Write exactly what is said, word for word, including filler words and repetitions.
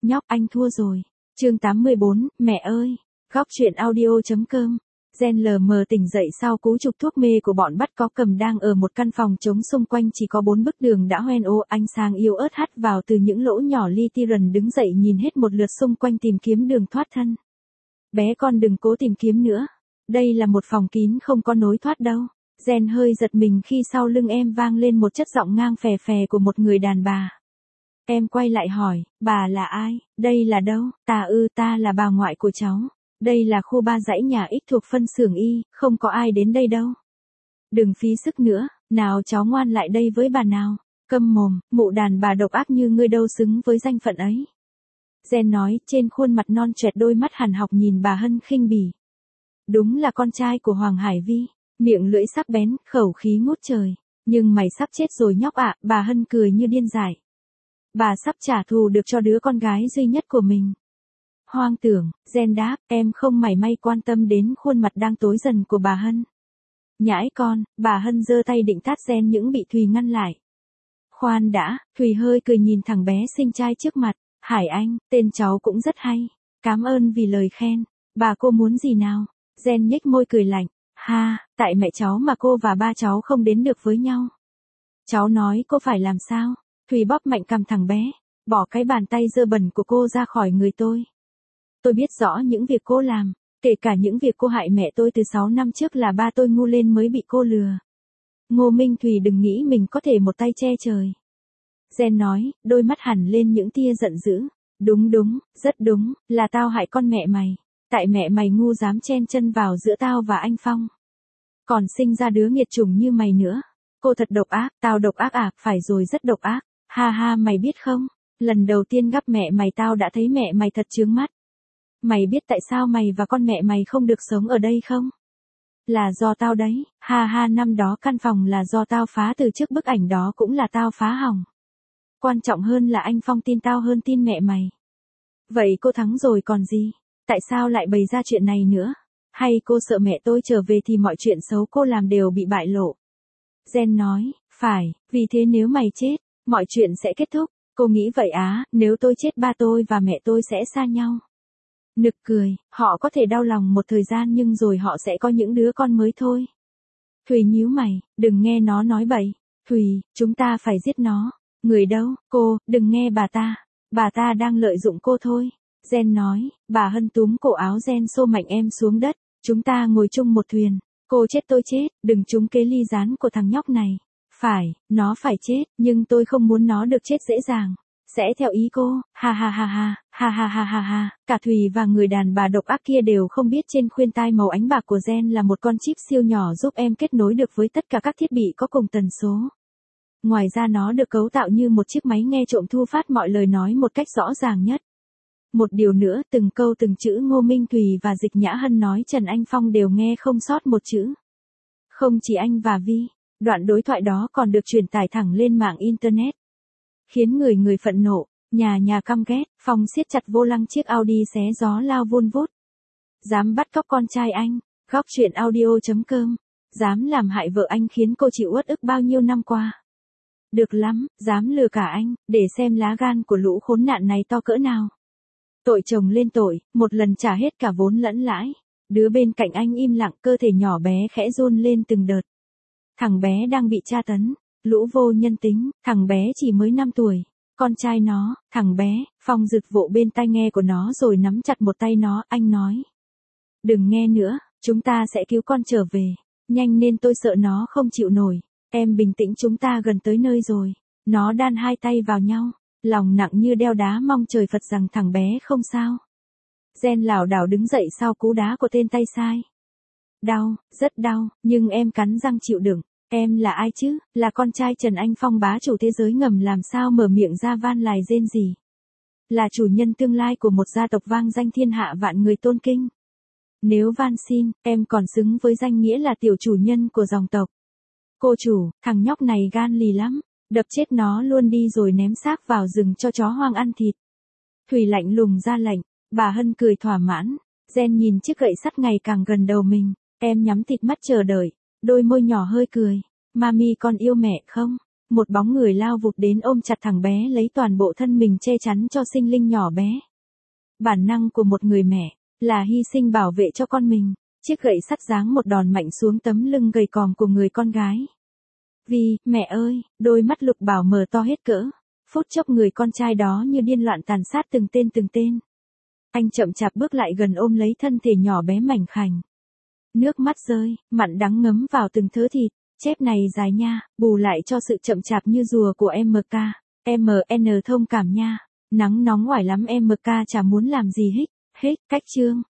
Nhóc anh thua rồi. Chương tám mươi bốn, mẹ ơi. Góc truyện audio.com. Gen lờ mờ tỉnh dậy sau cú chụp thuốc mê của bọn bắt có cầm đang ở một căn phòng trống, xung quanh chỉ có bốn bức tường đã hoen ô, ánh sáng yếu ớt hắt vào từ những lỗ nhỏ li ti. Rần đứng dậy nhìn hết một lượt xung quanh tìm kiếm đường thoát thân. Bé con đừng cố tìm kiếm nữa. Đây là một phòng kín không có nối thoát đâu. Gen hơi giật mình khi sau lưng em vang lên một chất giọng ngang phè phè của một người đàn bà. Em quay lại hỏi, bà là ai, đây là đâu? Ta ư, ta là bà ngoại của cháu. Đây là khu ba dãy nhà X thuộc phân xưởng Y, không có ai đến đây đâu. Đừng phí sức nữa, nào cháu ngoan lại đây với bà nào. Câm mồm, mụ đàn bà độc ác như ngươi đâu xứng với danh phận ấy. Gen nói, trên khuôn mặt non choẹt, đôi mắt hằn học nhìn bà Hân khinh bỉ. Đúng là con trai của Hoàng Hải Vi, miệng lưỡi sắc bén, khẩu khí ngút trời. Nhưng mày sắp chết rồi nhóc ạ, bà Hân cười như điên dại. Bà sắp trả thù được cho đứa con gái duy nhất của mình. Hoang tưởng, Gen đáp, em không mảy may quan tâm đến khuôn mặt đang tối dần của bà Hân. Nhãi con, bà Hân giơ tay định tát Gen những bị Thùy ngăn lại. Khoan đã, Thùy hơi cười nhìn thằng bé xinh trai trước mặt. Hải Anh, tên cháu cũng rất hay. Cảm ơn vì lời khen. Bà cô muốn gì nào? Gen nhếch môi cười lạnh. Ha, tại mẹ cháu mà cô và ba cháu không đến được với nhau. Cháu nói cô phải làm sao? Thùy bóp mạnh cằm thằng bé. Bỏ cái bàn tay dơ bẩn của cô ra khỏi người tôi. Tôi biết rõ những việc cô làm, kể cả những việc cô hại mẹ tôi từ sáu năm trước, là ba tôi ngu lên mới bị cô lừa. Ngô Minh Thùy đừng nghĩ mình có thể một tay che trời. Gen nói, đôi mắt hẳn lên những tia giận dữ. Đúng đúng, rất đúng, là tao hại con mẹ mày. Tại mẹ mày ngu dám chen chân vào giữa tao và anh Phong. Còn sinh ra đứa nghiệt chủng như mày nữa. Cô thật độc ác, tao độc ác à, phải rồi, rất độc ác. Ha ha, mày biết không, lần đầu tiên gặp mẹ mày tao đã thấy mẹ mày thật chướng mắt. Mày biết tại sao mày và con mẹ mày không được sống ở đây không? Là do tao đấy, ha ha, năm đó căn phòng là do tao phá, từ trước bức ảnh đó cũng là tao phá hỏng. Quan trọng hơn là anh Phong tin tao hơn tin mẹ mày. Vậy cô thắng rồi còn gì? Tại sao lại bày ra chuyện này nữa? Hay cô sợ mẹ tôi trở về thì mọi chuyện xấu cô làm đều bị bại lộ? Gen nói, phải, vì thế nếu mày chết, mọi chuyện sẽ kết thúc. Cô nghĩ vậy á, nếu tôi chết ba tôi và mẹ tôi sẽ xa nhau. Nực cười, họ có thể đau lòng một thời gian nhưng rồi họ sẽ có những đứa con mới thôi. Thùy nhíu mày, đừng nghe nó nói bậy. Thùy, chúng ta phải giết nó. Người đâu, cô, đừng nghe bà ta. Bà ta đang lợi dụng cô thôi. Gen nói, bà Hân túm cổ áo Gen xô mạnh em xuống đất. Chúng ta ngồi chung một thuyền. Cô chết tôi chết, đừng trúng kế ly gián của thằng nhóc này. Phải, nó phải chết, nhưng tôi không muốn nó được chết dễ dàng. Sẽ theo ý cô, ha ha ha ha, ha ha ha ha ha. Cả Thùy và người đàn bà độc ác kia đều không biết trên khuyên tai màu ánh bạc của Gen là một con chip siêu nhỏ giúp em kết nối được với tất cả các thiết bị có cùng tần số. Ngoài ra nó được cấu tạo như một chiếc máy nghe trộm thu phát mọi lời nói một cách rõ ràng nhất. Một điều nữa, từng câu từng chữ Ngô Minh Thùy và Dịch Nhã Hân nói Trần Anh Phong đều nghe không sót một chữ. Không chỉ anh và Vi, đoạn đối thoại đó còn được truyền tải thẳng lên mạng Internet. Khiến người người phẫn nộ, nhà nhà căm ghét. Phong siết chặt vô lăng chiếc Audi xé gió lao vun vút. Dám bắt cóc con trai anh, góc truyện audio.com. Dám làm hại vợ anh khiến cô chịu uất ức bao nhiêu năm qua. Được lắm, dám lừa cả anh, để xem lá gan của lũ khốn nạn này to cỡ nào. Tội chồng lên tội, một lần trả hết cả vốn lẫn lãi. Đứa bên cạnh anh im lặng, cơ thể nhỏ bé khẽ run lên từng đợt. Thằng bé đang bị tra tấn. Lũ vô nhân tính, thằng bé chỉ mới năm tuổi. Con trai nó, thằng bé, Phong rực vỗ bên tai nghe của nó rồi nắm chặt một tay nó, anh nói. Đừng nghe nữa, chúng ta sẽ cứu con trở về. Nhanh nên tôi sợ nó không chịu nổi. Em bình tĩnh, chúng ta gần tới nơi rồi. Nó đan hai tay vào nhau, lòng nặng như đeo đá, mong trời Phật rằng thằng bé không sao. Gen lảo đảo đứng dậy sau cú đá của tên tay sai. Đau, rất đau, nhưng em cắn răng chịu đựng. Em là ai chứ, là con trai Trần Anh Phong, bá chủ thế giới ngầm, làm sao mở miệng ra van lài rên gì. Là chủ nhân tương lai của một gia tộc vang danh thiên hạ vạn người tôn kính. Nếu van xin, em còn xứng với danh nghĩa là tiểu chủ nhân của dòng tộc. Cô chủ, thằng nhóc này gan lì lắm, đập chết nó luôn đi rồi ném xác vào rừng cho chó hoang ăn thịt. Thùy lạnh lùng ra lệnh, bà Hân cười thỏa mãn. Gen nhìn chiếc gậy sắt ngày càng gần đầu mình, em nhắm thịt mắt chờ đợi. Đôi môi nhỏ hơi cười. Mami con yêu mẹ không? một bóng người lao vụt đến ôm chặt thằng bé lấy toàn bộ thân mình che chắn cho sinh linh nhỏ bé. Bản năng của một người mẹ, là hy sinh bảo vệ cho con mình, chiếc gậy sắt giáng một đòn mạnh xuống tấm lưng gầy còm của người con gái. Vì, mẹ ơi, đôi mắt Lục Bảo mở to hết cỡ, phút chốc người con trai đó như điên loạn tàn sát từng tên từng tên. Anh chậm chạp bước lại gần ôm lấy thân thể nhỏ bé mảnh khảnh. Nước mắt rơi, mặn đắng ngấm vào từng thớ thịt, chép này dài nha, bù lại cho sự chậm chạp như rùa của em ca, em en thông cảm nha, nắng nóng oải lắm em ca chả muốn làm gì hết, hết, cách chương.